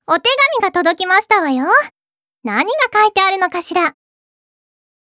お手紙が届きましたわよ。何が書いてあるのかしら。